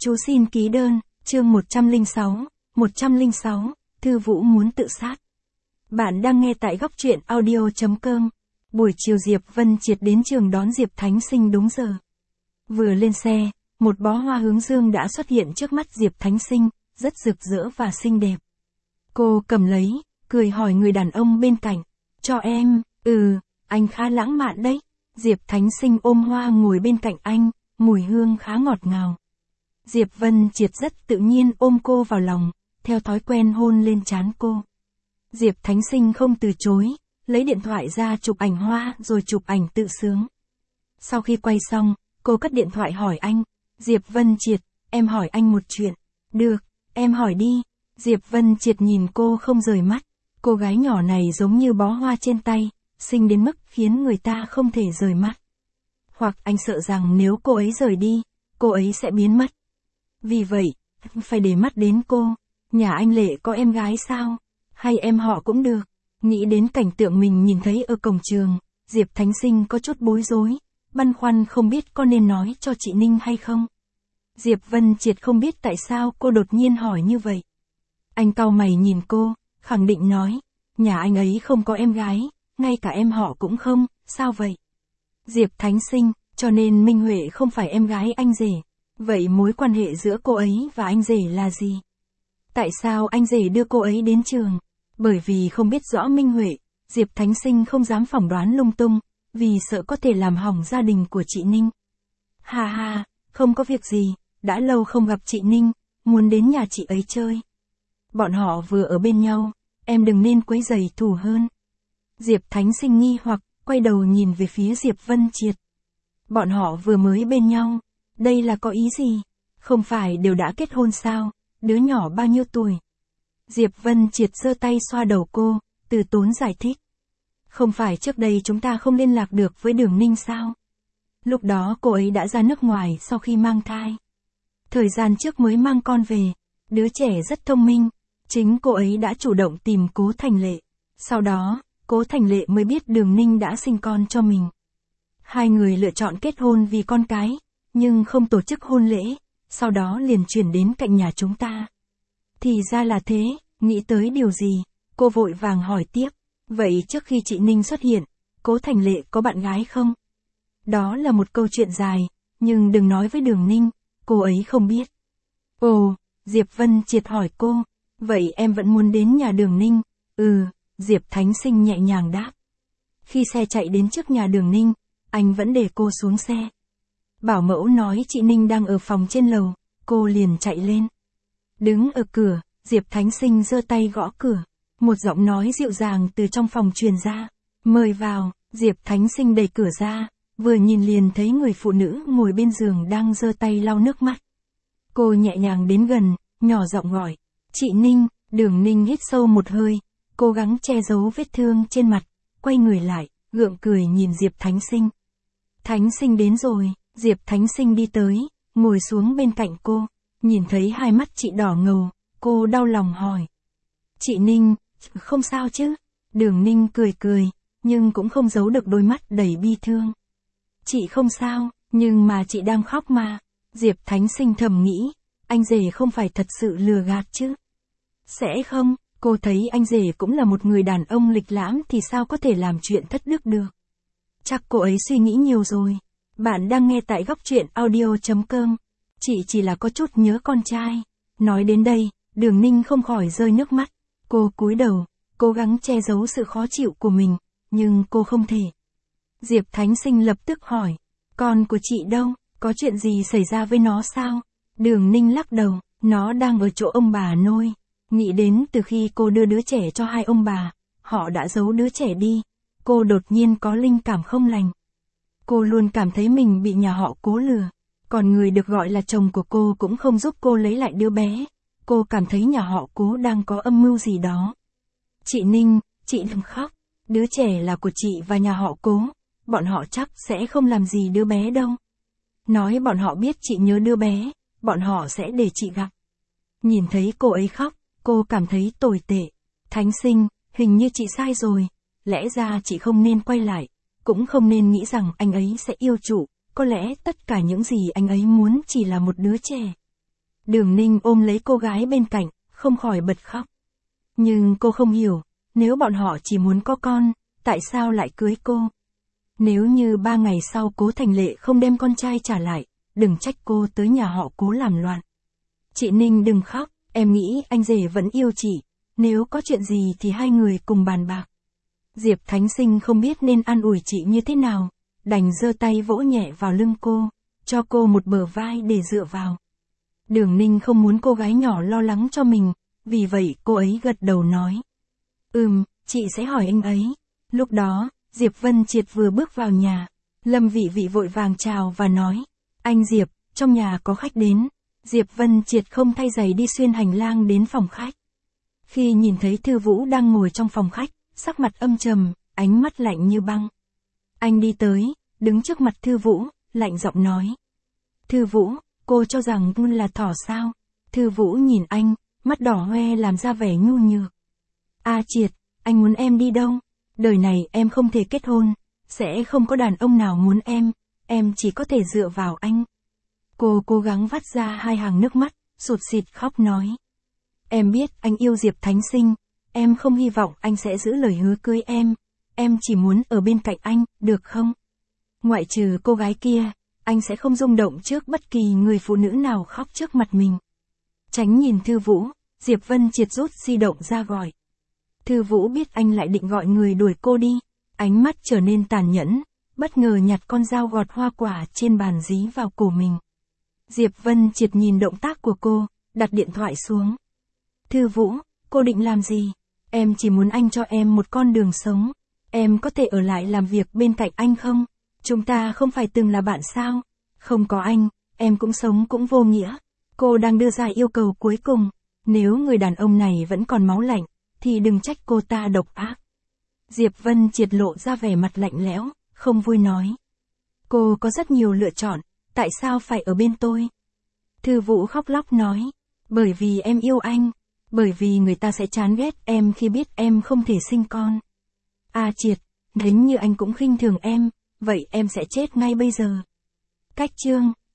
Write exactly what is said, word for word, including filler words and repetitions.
Chú xin ký đơn, chương một trăm lẻ sáu, một trăm lẻ sáu, Thư Vũ muốn tự sát. Bạn đang nghe tại góc truyện audio chấm com. Buổi chiều Diệp Vân Triệt đến trường đón Diệp Thánh Sinh đúng giờ. Vừa lên xe, một bó hoa hướng dương đã xuất hiện trước mắt Diệp Thánh Sinh, rất rực rỡ và xinh đẹp. Cô cầm lấy, cười hỏi người đàn ông bên cạnh, cho em, ừ, anh khá lãng mạn đấy. Diệp Thánh Sinh ôm hoa ngồi bên cạnh anh, mùi hương khá ngọt ngào. Diệp Vân Triệt rất tự nhiên ôm cô vào lòng, theo thói quen hôn lên trán cô. Diệp Thánh Sinh không từ chối, lấy điện thoại ra chụp ảnh hoa rồi chụp ảnh tự sướng. Sau khi quay xong, cô cất điện thoại hỏi anh, Diệp Vân Triệt, em hỏi anh một chuyện. Được, em hỏi đi. Diệp Vân Triệt nhìn cô không rời mắt, cô gái nhỏ này giống như bó hoa trên tay, xinh đến mức khiến người ta không thể rời mắt. Hoặc anh sợ rằng nếu cô ấy rời đi, cô ấy sẽ biến mất. Vì vậy, phải để mắt đến cô. Nhà anh Lệ có em gái sao? Hay em họ cũng được. Nghĩ đến cảnh tượng mình nhìn thấy ở cổng trường, Diệp Thánh Sinh có chút bối rối, băn khoăn không biết có nên nói cho chị Ninh hay không. Diệp Vân Triệt không biết tại sao cô đột nhiên hỏi như vậy. Anh cau mày nhìn cô, khẳng định nói, nhà anh ấy không có em gái, ngay cả em họ cũng không, sao vậy? Diệp Thánh Sinh, cho nên Minh Huệ không phải em gái anh rể. Vậy mối quan hệ giữa cô ấy và anh rể là gì? Tại sao anh rể đưa cô ấy đến trường? Bởi vì không biết rõ Minh Huệ, Diệp Thánh Sinh không dám phỏng đoán lung tung, vì sợ có thể làm hỏng gia đình của chị Ninh. Hà hà, không có việc gì, đã lâu không gặp chị Ninh, muốn đến nhà chị ấy chơi. Bọn họ vừa ở bên nhau, em đừng nên quấy rầy thù hơn. Diệp Thánh Sinh nghi hoặc, quay đầu nhìn về phía Diệp Vân Triệt. Bọn họ vừa mới bên nhau, đây là có ý gì? Không phải đều đã kết hôn sao? Đứa nhỏ bao nhiêu tuổi? Diệp Vân Triệt giơ tay xoa đầu cô, từ tốn giải thích. Không phải trước đây chúng ta không liên lạc được với Đường Ninh sao? Lúc đó cô ấy đã ra nước ngoài sau khi mang thai. Thời gian trước mới mang con về, đứa trẻ rất thông minh, chính cô ấy đã chủ động tìm Cố Thành Lệ. Sau đó, Cố Thành Lệ mới biết Đường Ninh đã sinh con cho mình. Hai người lựa chọn kết hôn vì con cái, nhưng không tổ chức hôn lễ, sau đó liền chuyển đến cạnh nhà chúng ta. Thì ra là thế, nghĩ tới điều gì, cô vội vàng hỏi tiếp, vậy trước khi chị Ninh xuất hiện, Cố Thành Lệ có bạn gái không? Đó là một câu chuyện dài, nhưng đừng nói với Đường Ninh, cô ấy không biết. Ồ, Diệp Vân Triệt hỏi cô, vậy em vẫn muốn đến nhà Đường Ninh? Ừ, Diệp Thánh Sinh nhẹ nhàng đáp. Khi xe chạy đến trước nhà Đường Ninh, anh vẫn để cô xuống xe. Bảo mẫu nói chị Ninh đang ở phòng trên lầu, cô liền chạy lên. Đứng ở cửa, Diệp Thánh Sinh giơ tay gõ cửa. Một giọng nói dịu dàng từ trong phòng truyền ra. Mời vào, Diệp Thánh Sinh đẩy cửa ra, vừa nhìn liền thấy người phụ nữ ngồi bên giường đang giơ tay lau nước mắt. Cô nhẹ nhàng đến gần, nhỏ giọng gọi. Chị Ninh, Đường Ninh hít sâu một hơi, cố gắng che giấu vết thương trên mặt, quay người lại, gượng cười nhìn Diệp Thánh Sinh. Thánh Sinh đến rồi. Diệp Thánh Sinh đi tới, ngồi xuống bên cạnh cô, nhìn thấy hai mắt chị đỏ ngầu, cô đau lòng hỏi. Chị Ninh, không sao chứ? Đường Ninh cười cười, nhưng cũng không giấu được đôi mắt đầy bi thương. Chị không sao, nhưng mà chị đang khóc mà. Diệp Thánh Sinh thầm nghĩ, anh rể không phải thật sự lừa gạt chứ? Sẽ không, cô thấy anh rể cũng là một người đàn ông lịch lãm thì sao có thể làm chuyện thất đức được. Chắc cô ấy suy nghĩ nhiều rồi. Bạn đang nghe tại góc truyện audio chấm com. Chị chỉ là có chút nhớ con trai. Nói đến đây, Đường Ninh không khỏi rơi nước mắt. Cô cúi đầu, cố gắng che giấu sự khó chịu của mình, nhưng cô không thể. Diệp Thánh Sinh lập tức hỏi, con của chị đâu, có chuyện gì xảy ra với nó sao? Đường Ninh lắc đầu, nó đang ở chỗ ông bà nuôi. Nghĩ đến từ khi cô đưa đứa trẻ cho hai ông bà, họ đã giấu đứa trẻ đi. Cô đột nhiên có linh cảm không lành. Cô luôn cảm thấy mình bị nhà họ Cố lừa, còn người được gọi là chồng của cô cũng không giúp cô lấy lại đứa bé. Cô cảm thấy nhà họ Cố đang có âm mưu gì đó. Chị Ninh, chị đừng khóc, đứa trẻ là của chị và nhà họ Cố, bọn họ chắc sẽ không làm gì đứa bé đâu. Nói bọn họ biết chị nhớ đứa bé, bọn họ sẽ để chị gặp. Nhìn thấy cô ấy khóc, cô cảm thấy tồi tệ. Thánh Sinh, hình như chị sai rồi, lẽ ra chị không nên quay lại. Cũng không nên nghĩ rằng anh ấy sẽ yêu chủ, có lẽ tất cả những gì anh ấy muốn chỉ là một đứa trẻ. Đường Ninh ôm lấy cô gái bên cạnh, không khỏi bật khóc. Nhưng cô không hiểu, nếu bọn họ chỉ muốn có con, tại sao lại cưới cô? Nếu như ba ngày sau Cố Thành Lệ không đem con trai trả lại, đừng trách cô tới nhà họ Cố làm loạn. Chị Ninh đừng khóc, em nghĩ anh rể vẫn yêu chị, nếu có chuyện gì thì hai người cùng bàn bạc. Diệp Thánh Sinh không biết nên an ủi chị như thế nào, đành giơ tay vỗ nhẹ vào lưng cô, cho cô một bờ vai để dựa vào. Đường Ninh không muốn cô gái nhỏ lo lắng cho mình, vì vậy cô ấy gật đầu nói. Ừm, chị sẽ hỏi anh ấy. Lúc đó, Diệp Vân Triệt vừa bước vào nhà, Lâm Vị Vị vội vàng chào và nói, anh Diệp, trong nhà có khách đến. Diệp Vân Triệt không thay giày đi xuyên hành lang đến phòng khách. Khi nhìn thấy Thư Vũ đang ngồi trong phòng khách, sắc mặt âm trầm, ánh mắt lạnh như băng. Anh đi tới, đứng trước mặt Thư Vũ, lạnh giọng nói. Thư Vũ, cô cho rằng tôi là thỏ sao? Thư Vũ nhìn anh, mắt đỏ hoe làm ra vẻ nhu nhược. A Triệt, anh muốn em đi đâu? Đời này em không thể kết hôn, sẽ không có đàn ông nào muốn em, em chỉ có thể dựa vào anh. Cô cố gắng vắt ra hai hàng nước mắt, sụt sịt khóc nói. Em biết anh yêu Diệp Thánh Sinh, em không hy vọng anh sẽ giữ lời hứa cưới em, em chỉ muốn ở bên cạnh anh, được không? Ngoại trừ cô gái kia, anh sẽ không rung động trước bất kỳ người phụ nữ nào khóc trước mặt mình. Tránh nhìn Thư Vũ, Diệp Vân Triệt rút di động ra gọi. Thư Vũ biết anh lại định gọi người đuổi cô đi, ánh mắt trở nên tàn nhẫn, bất ngờ nhặt con dao gọt hoa quả trên bàn dí vào cổ mình. Diệp Vân Triệt nhìn động tác của cô, đặt điện thoại xuống. Thư Vũ, cô định làm gì? Em chỉ muốn anh cho em một con đường sống. Em có thể ở lại làm việc bên cạnh anh không? Chúng ta không phải từng là bạn sao? Không có anh, em cũng sống cũng vô nghĩa. Cô đang đưa ra yêu cầu cuối cùng. Nếu người đàn ông này vẫn còn máu lạnh, thì đừng trách cô ta độc ác. Diệp Vân Triệt lộ ra vẻ mặt lạnh lẽo, không vui nói. Cô có rất nhiều lựa chọn, tại sao phải ở bên tôi? Thư Vũ khóc lóc nói. Bởi vì em yêu anh. Bởi vì người ta sẽ chán ghét em khi biết em không thể sinh con. A Triệt, nếu như anh cũng khinh thường em, vậy em sẽ chết ngay bây giờ. Cách chương